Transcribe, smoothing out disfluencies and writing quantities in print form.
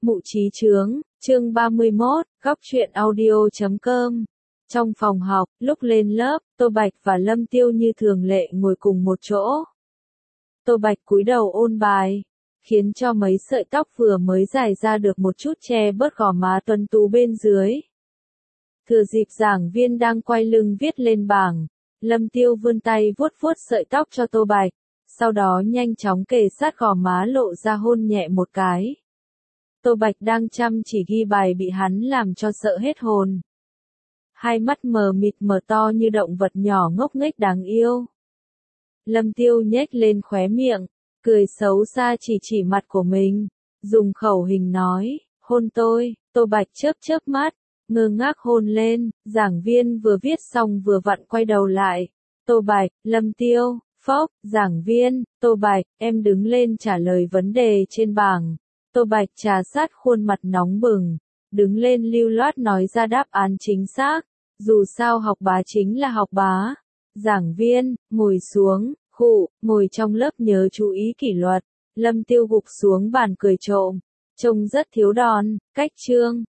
Mụ trí chướng, chương 31, góc truyện audio.com. Trong phòng học, lúc lên lớp, Tô Bạch và Lâm Tiêu như thường lệ ngồi cùng một chỗ. Tô Bạch cúi đầu ôn bài, khiến cho mấy sợi tóc vừa mới dài ra được một chút che bớt gò má tuấn tú bên dưới. Thừa dịp giảng viên đang quay lưng viết lên bảng, Lâm Tiêu vươn tay vuốt vuốt sợi tóc cho Tô Bạch, sau đó nhanh chóng kề sát gò má lộ ra hôn nhẹ một cái. Tô Bạch đang chăm chỉ ghi bài bị hắn làm cho sợ hết hồn. Hai mắt mờ mịt mở to như động vật nhỏ ngốc nghếch đáng yêu. Lâm Tiêu nhếch lên khóe miệng, cười xấu xa chỉ mặt của mình, dùng khẩu hình nói, hôn tôi. Tô Bạch chớp chớp mắt, ngơ ngác hôn lên, giảng viên vừa viết xong vừa vặn quay đầu lại. Tô Bạch, Lâm Tiêu, phốc, giảng viên, Tô Bạch, em đứng lên trả lời vấn đề trên bảng. Tô Bạch trà sát khuôn mặt nóng bừng, đứng lên lưu loát nói ra đáp án chính xác, dù sao học bá chính là học bá. Giảng viên, ngồi xuống, khụ, ngồi trong lớp nhớ chú ý kỷ luật. Lâm Tiêu gục xuống bàn cười trộm, trông rất thiếu đòn, cách chương.